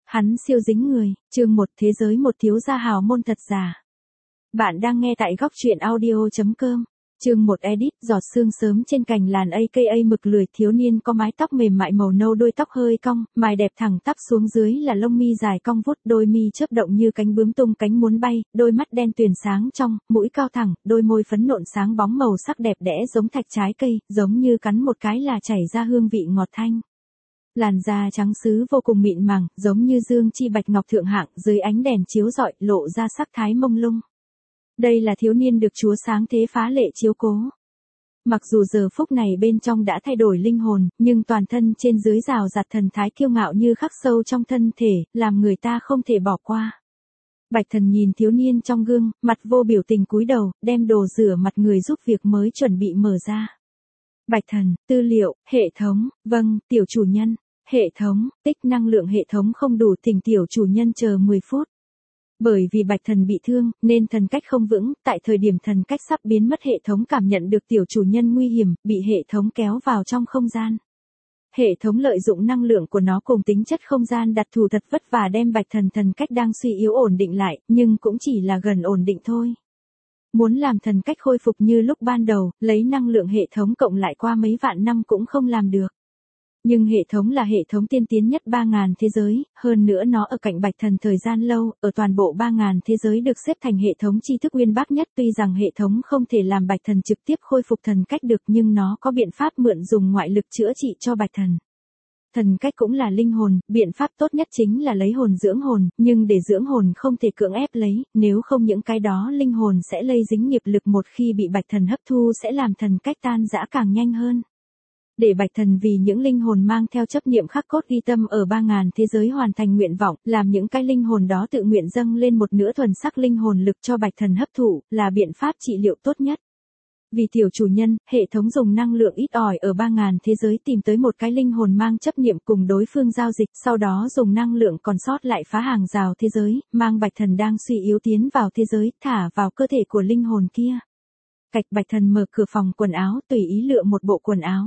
Hắn siêu dính người, chương 1 thế giới một thiếu gia hào môn thật giả. Bạn đang nghe tại góc truyện audio.com. Chương 1 edit, giọt sương sớm trên cành làn aka mực lười thiếu niên có mái tóc mềm mại màu nâu, đôi tóc hơi cong, mày đẹp thẳng tắp xuống dưới là lông mi dài cong vút, đôi mi chớp động như cánh bướm tung cánh muốn bay, đôi mắt đen tuyền sáng trong, mũi cao thẳng, đôi môi phấn nộn sáng bóng màu sắc đẹp đẽ giống thạch trái cây, giống như cắn một cái là chảy ra hương vị ngọt thanh. Làn da trắng sứ vô cùng mịn màng, giống như dương chi bạch ngọc thượng hạng, dưới ánh đèn chiếu rọi, lộ ra sắc thái mông lung. Đây là thiếu niên được Chúa sáng thế phá lệ chiếu cố. Mặc dù giờ phút này bên trong đã thay đổi linh hồn, nhưng toàn thân trên dưới rào rạt thần thái kiêu ngạo như khắc sâu trong thân thể, làm người ta không thể bỏ qua. Bạch Thần nhìn thiếu niên trong gương, mặt vô biểu tình cúi đầu, đem đồ rửa mặt người giúp việc mới chuẩn bị mở ra. Bạch Thần, tư liệu, hệ thống, vâng, tiểu chủ nhân. Hệ thống, tích năng lượng hệ thống không đủ, thỉnh tiểu chủ nhân chờ 10 phút. Bởi vì Bạch Thần bị thương, nên thần cách không vững, tại thời điểm thần cách sắp biến mất hệ thống cảm nhận được tiểu chủ nhân nguy hiểm, bị hệ thống kéo vào trong không gian. Hệ thống lợi dụng năng lượng của nó cùng tính chất không gian đặc thù thật vất vả đem Bạch Thần thần cách đang suy yếu ổn định lại, nhưng cũng chỉ là gần ổn định thôi. Muốn làm thần cách khôi phục như lúc ban đầu, lấy năng lượng hệ thống cộng lại qua mấy vạn năm cũng không làm được. Nhưng hệ thống là hệ thống tiên tiến nhất 3.000 thế giới, hơn nữa nó ở cạnh Bạch Thần thời gian lâu, ở toàn bộ 3.000 thế giới được xếp thành hệ thống tri thức uyên bác nhất. Tuy rằng hệ thống không thể làm Bạch Thần trực tiếp khôi phục thần cách được, nhưng nó có biện pháp mượn dùng ngoại lực chữa trị cho Bạch Thần. Thần cách cũng là linh hồn, biện pháp tốt nhất chính là lấy hồn dưỡng hồn, nhưng để dưỡng hồn không thể cưỡng ép lấy, nếu không những cái đó linh hồn sẽ lây dính nghiệp lực, một khi bị Bạch Thần hấp thu sẽ làm thần cách tan rã càng nhanh hơn. Để Bạch Thần vì những linh hồn mang theo chấp niệm khắc cốt ghi tâm ở 3.000 thế giới hoàn thành nguyện vọng, làm những cái linh hồn đó tự nguyện dâng lên một nửa thuần sắc linh hồn lực cho Bạch Thần hấp thụ, là biện pháp trị liệu tốt nhất. Vì tiểu chủ nhân, hệ thống dùng năng lượng ít ỏi ở 3.000 thế giới tìm tới một cái linh hồn mang chấp niệm cùng đối phương giao dịch, sau đó dùng năng lượng còn sót lại phá hàng rào thế giới, mang Bạch Thần đang suy yếu tiến vào thế giới, thả vào cơ thể của linh hồn kia. Cạch Bạch Thần mở cửa phòng quần áo, tùy ý lựa một bộ quần áo.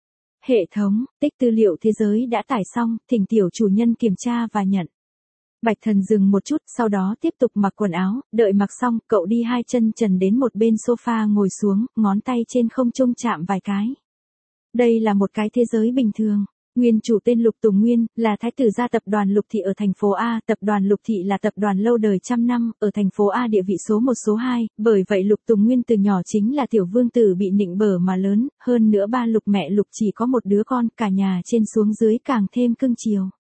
Hệ thống, tích tư liệu thế giới đã tải xong, thỉnh tiểu chủ nhân kiểm tra và nhận. Bạch Thần dừng một chút, sau đó tiếp tục mặc quần áo, đợi mặc xong, cậu đi hai chân trần đến một bên sofa ngồi xuống, ngón tay trên không trung chạm vài cái. Đây là một cái thế giới bình thường. Nguyên chủ tên Lục Tùng Nguyên, là thái tử gia tập đoàn Lục Thị ở thành phố A, tập đoàn Lục Thị là tập đoàn lâu đời trăm năm, ở thành phố A địa vị số 1 số 2, bởi vậy Lục Tùng Nguyên từ nhỏ chính là tiểu vương tử bị nịnh bợ mà lớn, hơn nữa ba Lục mẹ Lục chỉ có một đứa con, cả nhà trên xuống dưới càng thêm cưng chiều.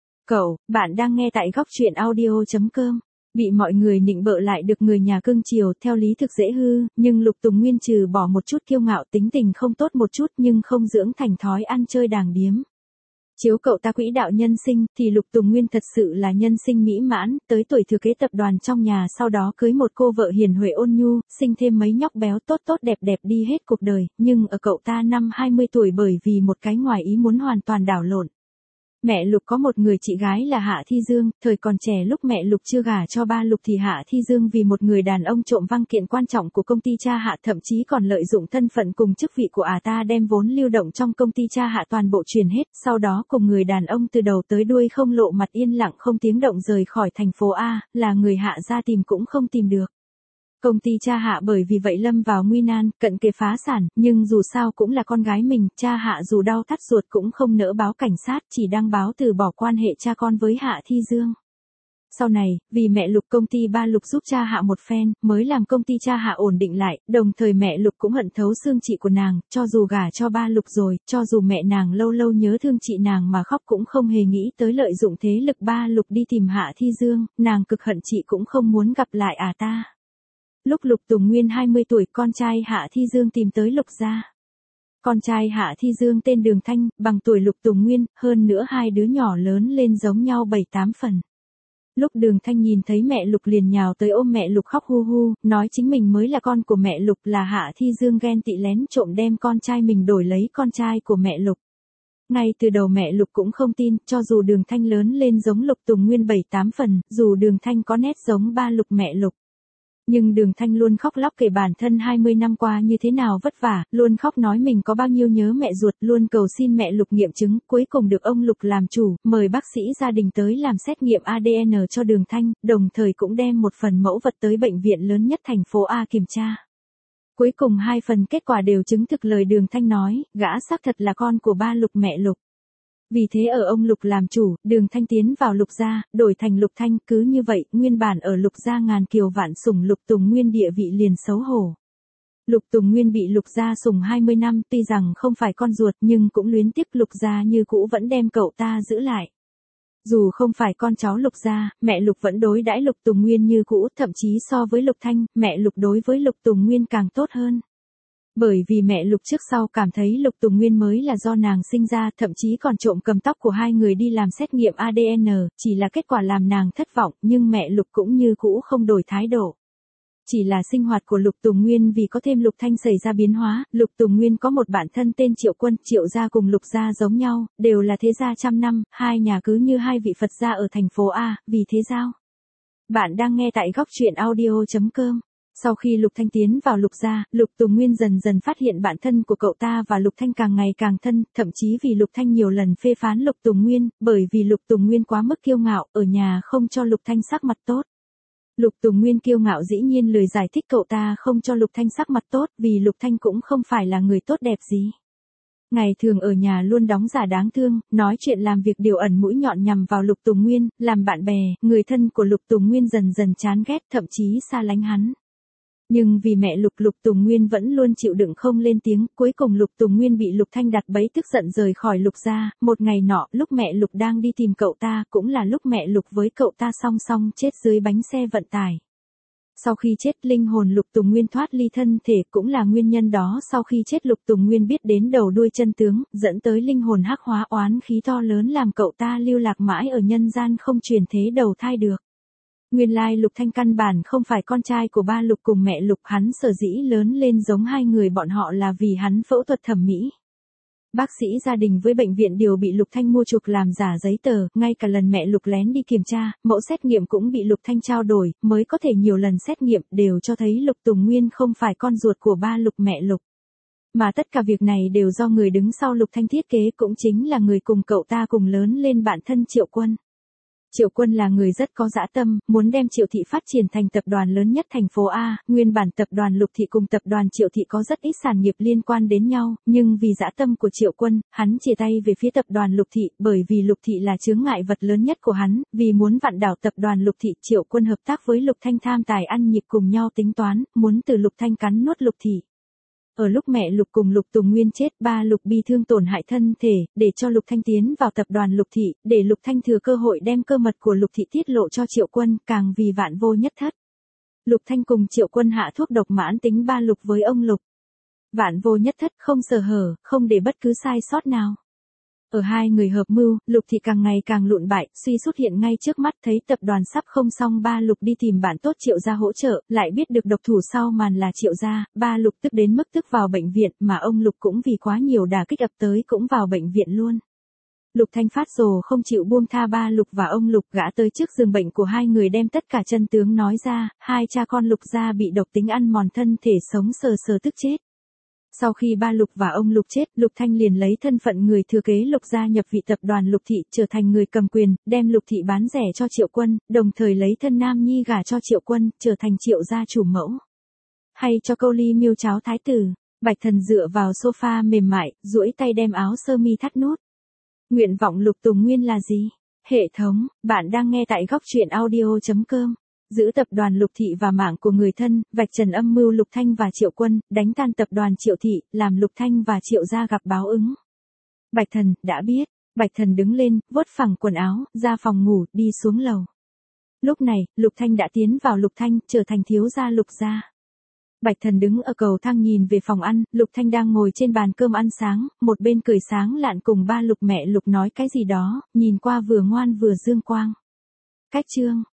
Bạn đang nghe tại góc truyện audio.com. Bị mọi người nịnh bợ lại được người nhà cưng chiều, theo lý thực dễ hư, nhưng Lục Tùng Nguyên trừ bỏ một chút kiêu ngạo, tính tình không tốt một chút, nhưng không dưỡng thành thói ăn chơi đàng điếm. Chiếu cậu ta quỹ đạo nhân sinh, thì Lục Tùng Nguyên thật sự là nhân sinh mỹ mãn, tới tuổi thừa kế tập đoàn trong nhà, sau đó cưới một cô vợ hiền huệ ôn nhu, sinh thêm mấy nhóc béo tốt tốt đẹp đẹp đi hết cuộc đời, nhưng ở cậu ta năm 20 tuổi bởi vì một cái ngoài ý muốn hoàn toàn đảo lộn. Mẹ Lục có một người chị gái là Hạ Thi Dương, thời còn trẻ lúc mẹ Lục chưa gả cho ba Lục thì Hạ Thi Dương vì một người đàn ông trộm văn kiện quan trọng của công ty cha Hạ, thậm chí còn lợi dụng thân phận cùng chức vị của ta đem vốn lưu động trong công ty cha Hạ toàn bộ truyền hết, sau đó cùng người đàn ông từ đầu tới đuôi không lộ mặt, yên lặng không tiếng động rời khỏi thành phố A, là người Hạ ra tìm cũng không tìm được. Công ty cha Hạ bởi vì vậy lâm vào nguy nan, cận kề phá sản, nhưng dù sao cũng là con gái mình, cha Hạ dù đau thắt ruột cũng không nỡ báo cảnh sát, chỉ đăng báo từ bỏ quan hệ cha con với Hạ Thi Dương. Sau này, vì mẹ Lục công ty ba Lục giúp cha Hạ một phen, mới làm công ty cha Hạ ổn định lại, đồng thời mẹ Lục cũng hận thấu xương chị của nàng, cho dù gả cho ba Lục rồi, cho dù mẹ nàng lâu lâu nhớ thương chị nàng mà khóc cũng không hề nghĩ tới lợi dụng thế lực ba Lục đi tìm Hạ Thi Dương, nàng cực hận chị cũng không muốn gặp lại ta. Lúc Lục Tùng Nguyên 20 tuổi, con trai Hạ Thi Dương tìm tới Lục gia. Con trai Hạ Thi Dương tên Đường Thanh, bằng tuổi Lục Tùng Nguyên, hơn nữa hai đứa nhỏ lớn lên giống nhau 7-8 phần. Lúc Đường Thanh nhìn thấy mẹ Lục liền nhào tới ôm mẹ Lục khóc hu hu, nói chính mình mới là con của mẹ Lục, là Hạ Thi Dương ghen tị lén trộm đem con trai mình đổi lấy con trai của mẹ Lục. Ngay từ đầu mẹ Lục cũng không tin, cho dù Đường Thanh lớn lên giống Lục Tùng Nguyên 7-8 phần, dù Đường Thanh có nét giống ba Lục mẹ Lục. Nhưng Đường Thanh luôn khóc lóc kể bản thân 20 năm qua như thế nào vất vả, luôn khóc nói mình có bao nhiêu nhớ mẹ ruột, luôn cầu xin mẹ Lục nghiệm chứng, cuối cùng được ông Lục làm chủ, mời bác sĩ gia đình tới làm xét nghiệm ADN cho Đường Thanh, đồng thời cũng đem một phần mẫu vật tới bệnh viện lớn nhất thành phố A kiểm tra. Cuối cùng 2 phần kết quả đều chứng thực lời Đường Thanh nói, gã xác thật là con của ba Lục mẹ Lục. Vì thế ở ông Lục làm chủ, Đường Thanh tiến vào Lục gia, đổi thành Lục Thanh, cứ như vậy, nguyên bản ở Lục gia ngàn kiều vạn sủng Lục Tùng Nguyên địa vị liền xấu hổ. Lục Tùng Nguyên bị Lục gia sủng 20 năm, tuy rằng không phải con ruột nhưng cũng luyến tiếc Lục gia như cũ vẫn đem cậu ta giữ lại. Dù không phải con cháu Lục gia, mẹ Lục vẫn đối đãi Lục Tùng Nguyên như cũ, thậm chí so với Lục Thanh, mẹ Lục đối với Lục Tùng Nguyên càng tốt hơn. Bởi vì mẹ Lục trước sau cảm thấy Lục Tùng Nguyên mới là do nàng sinh ra, thậm chí còn trộm cầm tóc của hai người đi làm xét nghiệm ADN, chỉ là kết quả làm nàng thất vọng, nhưng mẹ Lục cũng như cũ không đổi thái độ. Chỉ là sinh hoạt của Lục Tùng Nguyên vì có thêm Lục Thanh xảy ra biến hóa, Lục Tùng Nguyên có một bạn thân tên Triệu Quân, Triệu gia cùng Lục gia giống nhau, đều là thế gia trăm năm, hai nhà cứ như hai vị Phật gia ở thành phố A, vì thế giao. Bạn đang nghe tại góc truyện audio.com. Sau khi Lục Thanh tiến vào Lục gia, Lục Tùng Nguyên dần dần phát hiện bạn thân của cậu ta và Lục Thanh càng ngày càng thân, thậm chí vì Lục Thanh nhiều lần phê phán Lục Tùng Nguyên, bởi vì Lục Tùng Nguyên quá mức kiêu ngạo, ở nhà không cho Lục Thanh sắc mặt tốt. Lục Tùng Nguyên kiêu ngạo dĩ nhiên lười giải thích cậu ta không cho Lục Thanh sắc mặt tốt, vì Lục Thanh cũng không phải là người tốt đẹp gì. Ngày thường ở nhà luôn đóng giả đáng thương, nói chuyện làm việc điều ẩn mũi nhọn nhằm vào Lục Tùng Nguyên, làm bạn bè, người thân của Lục Tùng Nguyên dần dần chán ghét, thậm chí xa lánh hắn. Nhưng vì mẹ Lục Tùng Nguyên vẫn luôn chịu đựng không lên tiếng, cuối cùng Lục Tùng Nguyên bị Lục Thanh đặt bẫy tức giận rời khỏi Lục gia, một ngày nọ, lúc mẹ Lục đang đi tìm cậu ta, cũng là lúc mẹ Lục với cậu ta song song chết dưới bánh xe vận tải. Sau khi chết, linh hồn Lục Tùng Nguyên thoát ly thân thể, cũng là nguyên nhân đó sau khi chết Lục Tùng Nguyên biết đến đầu đuôi chân tướng, dẫn tới linh hồn hắc hóa oán khí to lớn làm cậu ta lưu lạc mãi ở nhân gian không chuyển thế đầu thai được. Nguyên lai Lục Thanh căn bản không phải con trai của ba Lục cùng mẹ Lục, hắn sở dĩ lớn lên giống hai người bọn họ là vì hắn phẫu thuật thẩm mỹ. Bác sĩ gia đình với bệnh viện đều bị Lục Thanh mua chuộc làm giả giấy tờ, ngay cả lần mẹ Lục lén đi kiểm tra, mẫu xét nghiệm cũng bị Lục Thanh trao đổi, mới có thể nhiều lần xét nghiệm đều cho thấy Lục Tùng Nguyên không phải con ruột của ba Lục mẹ Lục. Mà tất cả việc này đều do người đứng sau Lục Thanh thiết kế, cũng chính là người cùng cậu ta cùng lớn lên bạn thân Triệu Quân. Triệu Quân là người rất có dã tâm, muốn đem Triệu Thị phát triển thành tập đoàn lớn nhất thành phố A, nguyên bản tập đoàn Lục Thị cùng tập đoàn Triệu Thị có rất ít sản nghiệp liên quan đến nhau, nhưng vì dã tâm của Triệu Quân, hắn chia tay về phía tập đoàn Lục Thị, bởi vì Lục Thị là chướng ngại vật lớn nhất của hắn, vì muốn vặn đảo tập đoàn Lục Thị, Triệu Quân hợp tác với Lục Thanh tham tài ăn nhịp cùng nhau tính toán, muốn từ Lục Thanh cắn nuốt Lục Thị. Ở lúc mẹ Lục cùng Lục Tùng Nguyên chết, ba Lục bị thương tổn hại thân thể, để cho Lục Thanh tiến vào tập đoàn Lục Thị, để Lục Thanh thừa cơ hội đem cơ mật của Lục Thị tiết lộ cho Triệu Quân, càng vì vạn vô nhất thất. Lục Thanh cùng Triệu Quân hạ thuốc độc mãn tính ba Lục với ông Lục. Vạn vô nhất thất, không sơ hở, không để bất cứ sai sót nào. Ở hai người hợp mưu, Lục Thị càng ngày càng lụn bại, suy xuất hiện ngay trước mắt, thấy tập đoàn sắp không xong, ba Lục đi tìm bạn tốt Triệu gia hỗ trợ, lại biết được độc thủ sau màn là Triệu gia, ba Lục tức đến mức tức vào bệnh viện, mà ông Lục cũng vì quá nhiều đả kích ập tới cũng vào bệnh viện luôn. Lục Thanh phát rồ không chịu buông tha ba Lục và ông Lục, gã tới trước giường bệnh của hai người đem tất cả chân tướng nói ra, hai cha con Lục gia bị độc tính ăn mòn thân thể, sống sờ sờ tức chết. Sau khi ba Lục và ông Lục chết, Lục Thanh liền lấy thân phận người thừa kế Lục gia nhập vị tập đoàn Lục Thị, trở thành người cầm quyền, đem Lục Thị bán rẻ cho Triệu Quân, đồng thời lấy thân nam nhi gả cho Triệu Quân, trở thành Triệu gia chủ mẫu. Hay cho câu ly miêu cháo thái tử, Bạch Thần dựa vào sofa mềm mại, duỗi tay đem áo sơ mi thắt nút. Nguyện vọng Lục Tùng Nguyên là gì? Hệ thống, bạn đang nghe tại góc truyện audio.com. Giữ tập đoàn Lục Thị và mạng của người thân, vạch trần âm mưu Lục Thanh và Triệu Quân, đánh tan tập đoàn Triệu Thị, làm Lục Thanh và Triệu gia gặp báo ứng. Bạch Thần, đã biết. Bạch Thần đứng lên, vuốt phẳng quần áo, ra phòng ngủ, đi xuống lầu. Lúc này, Lục Thanh đã tiến vào Lục Thanh, trở thành thiếu gia Lục gia. Bạch Thần đứng ở cầu thang nhìn về phòng ăn, Lục Thanh đang ngồi trên bàn cơm ăn sáng, một bên cười sáng lạn cùng ba Lục mẹ Lục nói cái gì đó, nhìn qua vừa ngoan vừa dương quang. Cách chương